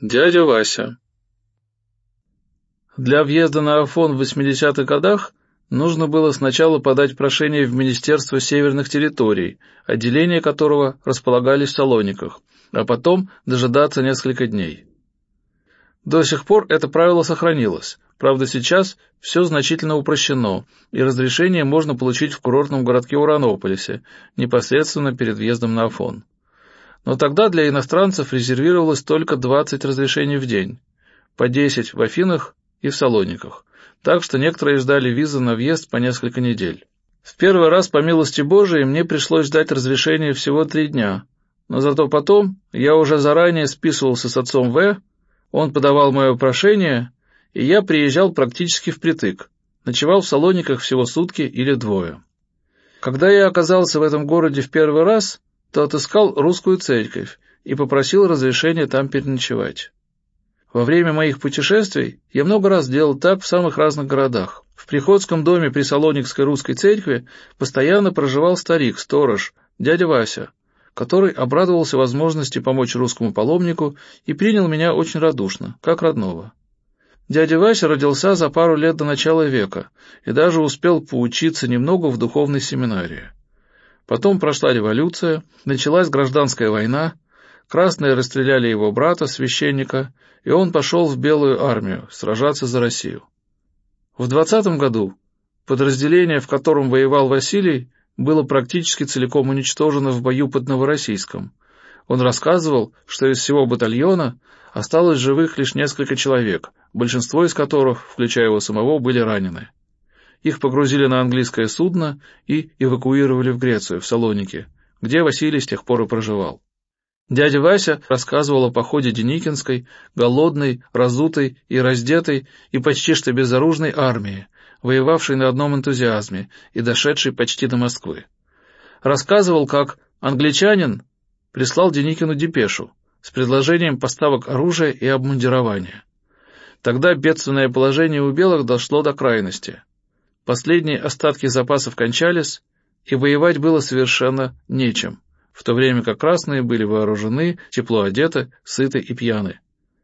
Дядя Вася. Для въезда на Афон в 80-х годах нужно было сначала подать прошение в Министерство северных территорий, отделения которого располагались в Салониках, а потом дожидаться несколько дней. До сих пор это правило сохранилось, правда сейчас все значительно упрощено, и разрешение можно получить в курортном городке Уранополисе, непосредственно перед въездом на Афон. Но тогда для иностранцев резервировалось только 20 разрешений в день, по 10 в Афинах и в Салониках, так что некоторые ждали визы на въезд по несколько недель. В первый раз, по милости Божией, мне пришлось ждать разрешения всего 3 дня, но зато потом я уже заранее списывался с отцом В., он подавал мое прошение, и я приезжал практически впритык, ночевал в Салониках всего сутки или 2. Когда я оказался в этом городе в первый раз, то отыскал русскую церковь и попросил разрешения там переночевать. Во время моих путешествий я много раз делал так в самых разных городах. В приходском доме при Салоникской русской церкви постоянно проживал старик-сторож, дядя Вася, который обрадовался возможности помочь русскому паломнику и принял меня очень радушно, как родного. Дядя Вася родился за пару лет до начала века и даже успел поучиться немного в духовной семинарии. Потом прошла революция, началась гражданская война, красные расстреляли его брата, священника, и он пошел в Белую армию сражаться за Россию. В 20 году подразделение, в котором воевал Василий, было практически целиком уничтожено в бою под Новороссийском. Он рассказывал, что из всего батальона осталось живых лишь несколько человек, большинство из которых, включая его самого, были ранены. Их погрузили на английское судно и эвакуировали в Грецию, в Салоники, где Василий с тех пор и проживал. Дядя Вася рассказывал о походе Деникинской, голодной, разутой и раздетой и почти что безоружной армии, воевавшей на одном энтузиазме и дошедшей почти до Москвы. Рассказывал, как англичанин прислал Деникину депешу с предложением поставок оружия и обмундирования. Тогда бедственное положение у белых дошло до крайности. Последние остатки запасов кончались, и воевать было совершенно нечем, в то время как красные были вооружены, тепло одеты, сыты и пьяны.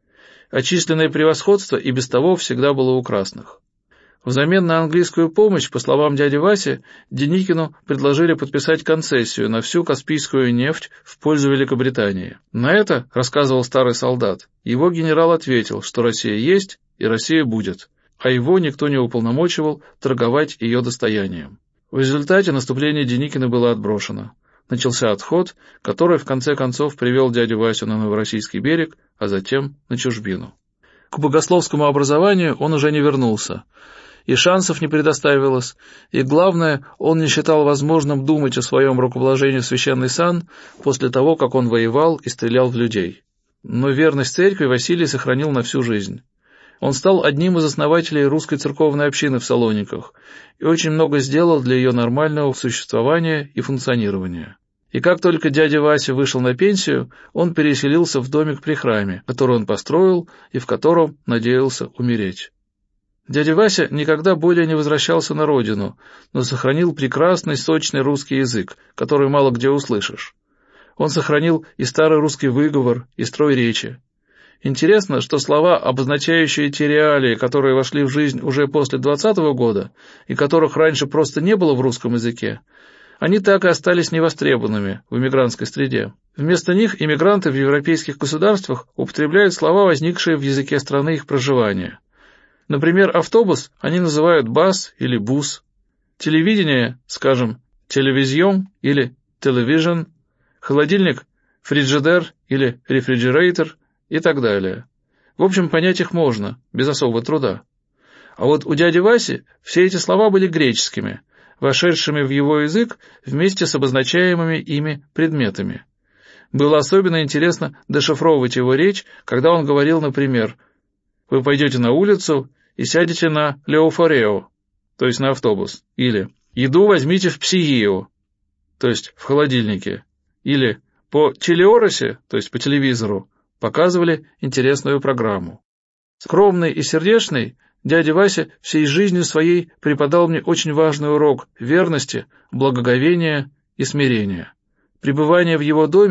А численное превосходство и без того всегда было у красных. Взамен на английскую помощь, по словам дяди Васи, Деникину предложили подписать концессию на всю Каспийскую нефть в пользу Великобритании. На это, рассказывал старый солдат, его генерал ответил, что Россия есть и Россия будет, а его никто не уполномочивал торговать ее достоянием. В результате наступление Деникина было отброшено. Начался отход, который в конце концов привел дядю Васю на Новороссийский берег, а затем на чужбину. К богословскому образованию он уже не вернулся, и шансов не предоставилось, и главное, он не считал возможным думать о своем рукоположении в священный сан после того, как он воевал и стрелял в людей. Но верность церкви Василий сохранил на всю жизнь. Он стал одним из основателей русской церковной общины в Салониках и очень много сделал для ее нормального существования и функционирования. И как только дядя Вася вышел на пенсию, он переселился в домик при храме, который он построил и в котором надеялся умереть. Дядя Вася никогда более не возвращался на родину, но сохранил прекрасный сочный русский язык, который мало где услышишь. Он сохранил и старый русский выговор, и строй речи. Интересно, что слова, обозначающие те реалии, которые вошли в жизнь уже после 20-го года, и которых раньше просто не было в русском языке, они так и остались невостребованными в эмигрантской среде. Вместо них иммигранты в европейских государствах употребляют слова, возникшие в языке страны их проживания. Например, автобус они называют бас или бус, телевидение, скажем, телевизион или телевижн, холодильник – фриджидер или рефрижерейтор и так далее. В общем, понять их можно, без особого труда. А вот у дяди Васи все эти слова были греческими, вошедшими в его язык вместе с обозначаемыми ими предметами. Было особенно интересно дешифровывать его речь, когда он говорил, например, «Вы пойдете на улицу и сядете на леофорео», то есть на автобус, или «Еду возьмите в псиео», то есть в холодильнике, или «По телеоросе», то есть по телевизору, показывали интересную программу. Скромный и сердечный, дядя Вася всей жизнью своей преподал мне очень важный урок верности, благоговения и смирения. Пребывание в его доме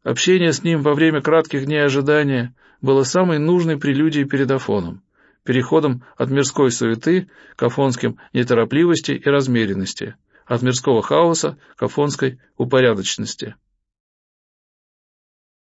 Общение с ним во время кратких дней ожидания было самой нужной прелюдией перед Афоном, переходом от мирской суеты к афонским неторопливости и размеренности, от мирского хаоса к афонской упорядоченности.